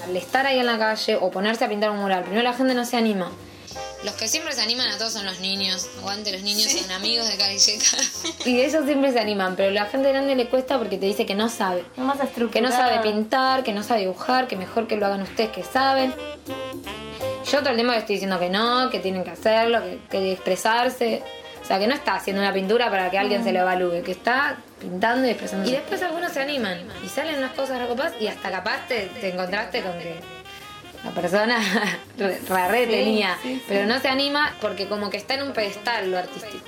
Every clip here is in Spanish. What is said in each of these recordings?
al estar ahí en la calle o ponerse a pintar un mural, primero la gente no se anima. Los que siempre se animan a todos son los niños. Aguante, los niños son amigos de Carilleca. Y ellos siempre se animan, pero a la gente grande le cuesta porque te dice que no sabe. Que no sabe pintar, que no sabe dibujar, que mejor que lo hagan ustedes que saben. Yo todo el tiempo le estoy diciendo que no, que tienen que hacerlo, que expresarse. O sea, que no está haciendo una pintura para que alguien se lo evalúe, que está pintando y expresando. Y después algunos se animan y salen unas cosas recopadas y hasta capaz te encontraste con que la persona re tenía, pero no se anima porque como que está en un pedestal lo artístico.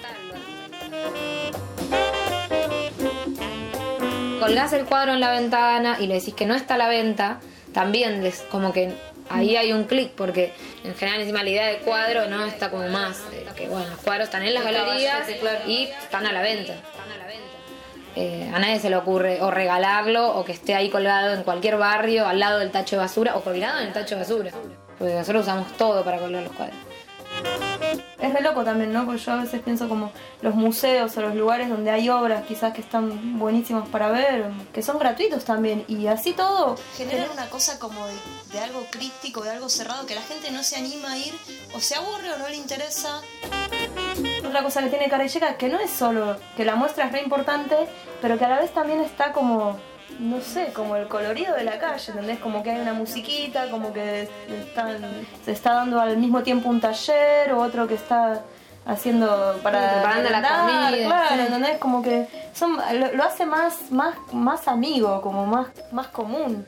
Colgás el cuadro en la ventana y le decís que no está a la venta, también como que ahí hay un clic, porque en general encima la idea de cuadro no está como más, que bueno, los cuadros están en las galerías y están a la venta. A nadie se le ocurre o regalarlo o que esté ahí colgado en cualquier barrio al lado del tacho de basura o colgado en el tacho de basura, porque nosotros usamos todo para colgar los cuadros. Es re loco también, ¿no? Porque yo a veces pienso como los museos o los lugares donde hay obras quizás que están buenísimas para ver, que son gratuitos también, y así todo genera una cosa como de algo críptico, de algo cerrado, que la gente no se anima a ir, o se aburre o no le interesa. Otra cosa que tiene Carilleca es que no es solo que la muestra es re importante, pero que a la vez también está como, no sé, como el colorido de la calle, ¿entendés? Como que hay una musiquita, como que se está dando al mismo tiempo un taller o otro que está haciendo preparando la comida. Claro, ¿entendés? Como que lo hace más amigo, como más común.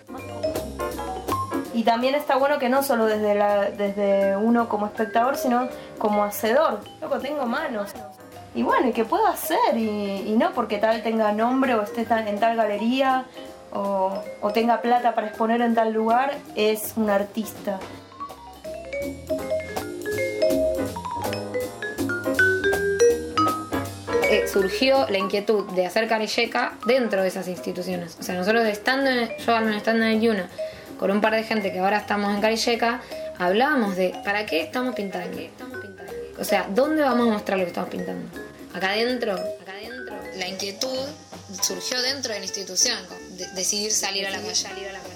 Y también está bueno que no solo desde uno como espectador, sino como hacedor. Loco, tengo manos. Y bueno, y que puedo hacer, y no porque tal tenga nombre o esté en tal galería o tenga plata para exponer en tal lugar, es un artista. Surgió la inquietud de hacer Carilleca dentro de esas instituciones. O sea, nosotros estando en el Yuna, con un par de gente que ahora estamos en Carilleca, hablábamos de ¿para qué estamos pintando? O sea, ¿dónde vamos a mostrar lo que estamos pintando? Acá adentro. La inquietud surgió dentro de la institución, decidir salir a la calle.